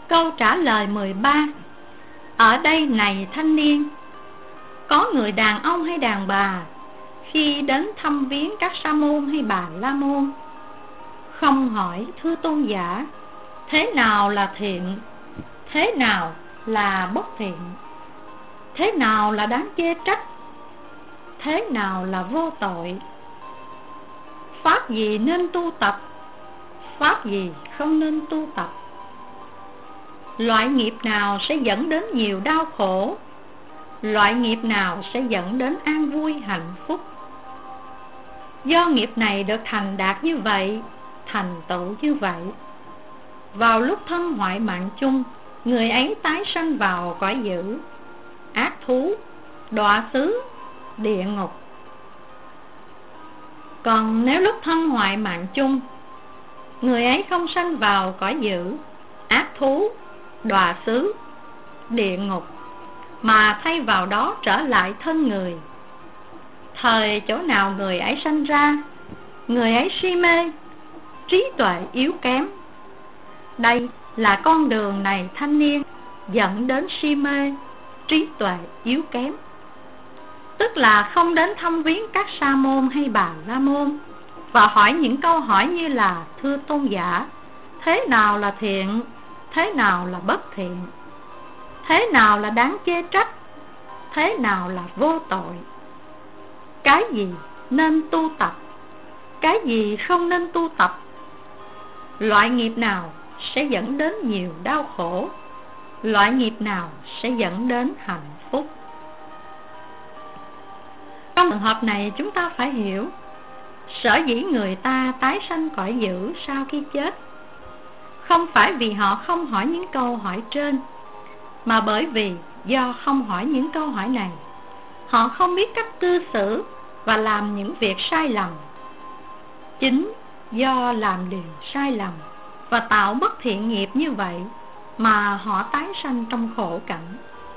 Câu trả lời 13. Ở đây này thanh niên, có người đàn ông hay đàn bà khi đến thăm viếng các sa môn hay bà la môn, không hỏi thưa tôn giả thế nào là thiện, thế nào là bất thiện, thế nào là đáng chê trách, thế nào là vô tội, pháp gì nên tu tập, pháp gì không nên tu tập, loại nghiệp nào sẽ dẫn đến nhiều đau khổ, loại nghiệp nào sẽ dẫn đến an vui hạnh phúc. Do nghiệp này được thành đạt như vậy, thành tựu như vậy, vào lúc thân hoại mạng chung, người ấy tái sanh vào cõi dữ, ác thú, đọa xứ, địa ngục. Còn nếu lúc thân hoại mạng chung, người ấy không sanh vào cõi dữ, ác thú, đọa xứ, địa ngục, mà thay vào đó trở lại thân người, thời chỗ nào người ấy sanh ra, người ấy si mê, trí tuệ yếu kém. Đây là con đường này thanh niên, dẫn đến si mê, trí tuệ yếu kém. Tức là không đến thăm viếng các sa môn hay bà la môn và hỏi những câu hỏi như là: thưa tôn giả, thế nào là thiện, thế nào là bất thiện, thế nào là đáng chê trách, thế nào là vô tội, cái gì nên tu tập, cái gì không nên tu tập, loại nghiệp nào sẽ dẫn đến nhiều đau khổ, loại nghiệp nào sẽ dẫn đến hạnh phúc. Trong trường hợp này chúng ta phải hiểu, sở dĩ người ta tái sanh cõi dữ sau khi chết không phải vì họ không hỏi những câu hỏi trên, mà bởi vì do không hỏi những câu hỏi này, họ không biết cách cư xử và làm những việc sai lầm. Chính do làm điều sai lầm và tạo bất thiện nghiệp như vậy mà họ tái sanh trong khổ cảnh.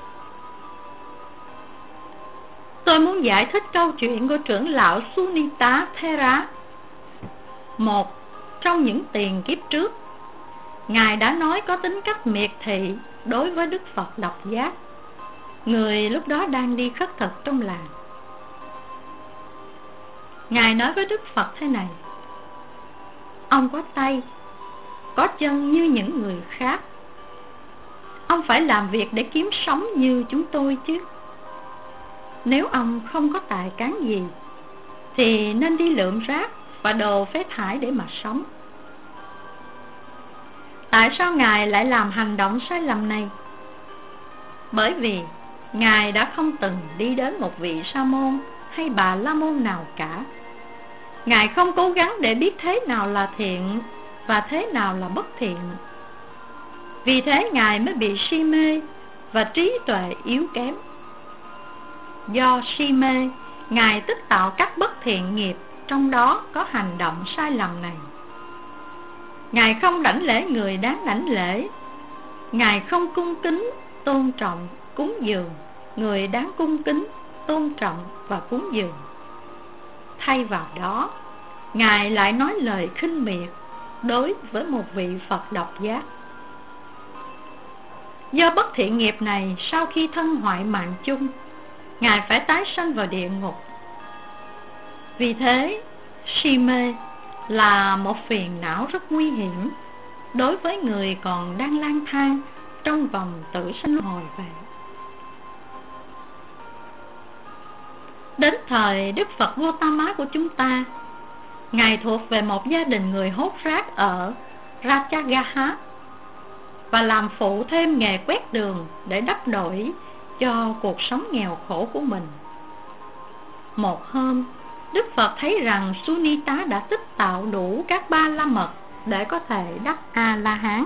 Tôi muốn giải thích câu chuyện của trưởng lão Sunita Thera. Một trong những tiền kiếp trước, Ngài đã nói có tính cách miệt thị đối với Đức Phật Độc Giác, người lúc đó đang đi khất thực trong làng. Ngài nói với Đức Phật thế này: ông có tay, có chân như những người khác, ông phải làm việc để kiếm sống như chúng tôi chứ. Nếu ông không có tài cán gì thì nên đi lượm rác và đồ phế thải để mà sống. Tại sao Ngài lại làm hành động sai lầm này? Bởi vì Ngài đã không từng đi đến một vị sa môn hay bà la môn nào cả. Ngài không cố gắng để biết thế nào là thiện và thế nào là bất thiện. Vì thế Ngài mới bị si mê và trí tuệ yếu kém. Do si mê, Ngài tích tạo các bất thiện nghiệp, trong đó có hành động sai lầm này. Ngài không đảnh lễ người đáng đảnh lễ, Ngài không cung kính, tôn trọng, cúng dường người đáng cung kính, tôn trọng và cúng dường. Thay vào đó, Ngài lại nói lời khinh miệt đối với một vị Phật Độc Giác. Do bất thiện nghiệp này, sau khi thân hoại mạng chung, Ngài phải tái sanh vào địa ngục. Vì thế, si mê là một phiền não rất nguy hiểm đối với người còn đang lang thang trong vòng tử sanh luân hồi vậy. Đến thời Đức Phật Gautama của chúng ta, Ngài thuộc về một gia đình người hốt rác ở Ratchagaha và làm phụ thêm nghề quét đường để đắp đổi cho cuộc sống nghèo khổ của mình. Một hôm, Đức Phật thấy rằng Sunita đã tích tạo đủ các ba la mật để có thể đắc A-la-hán.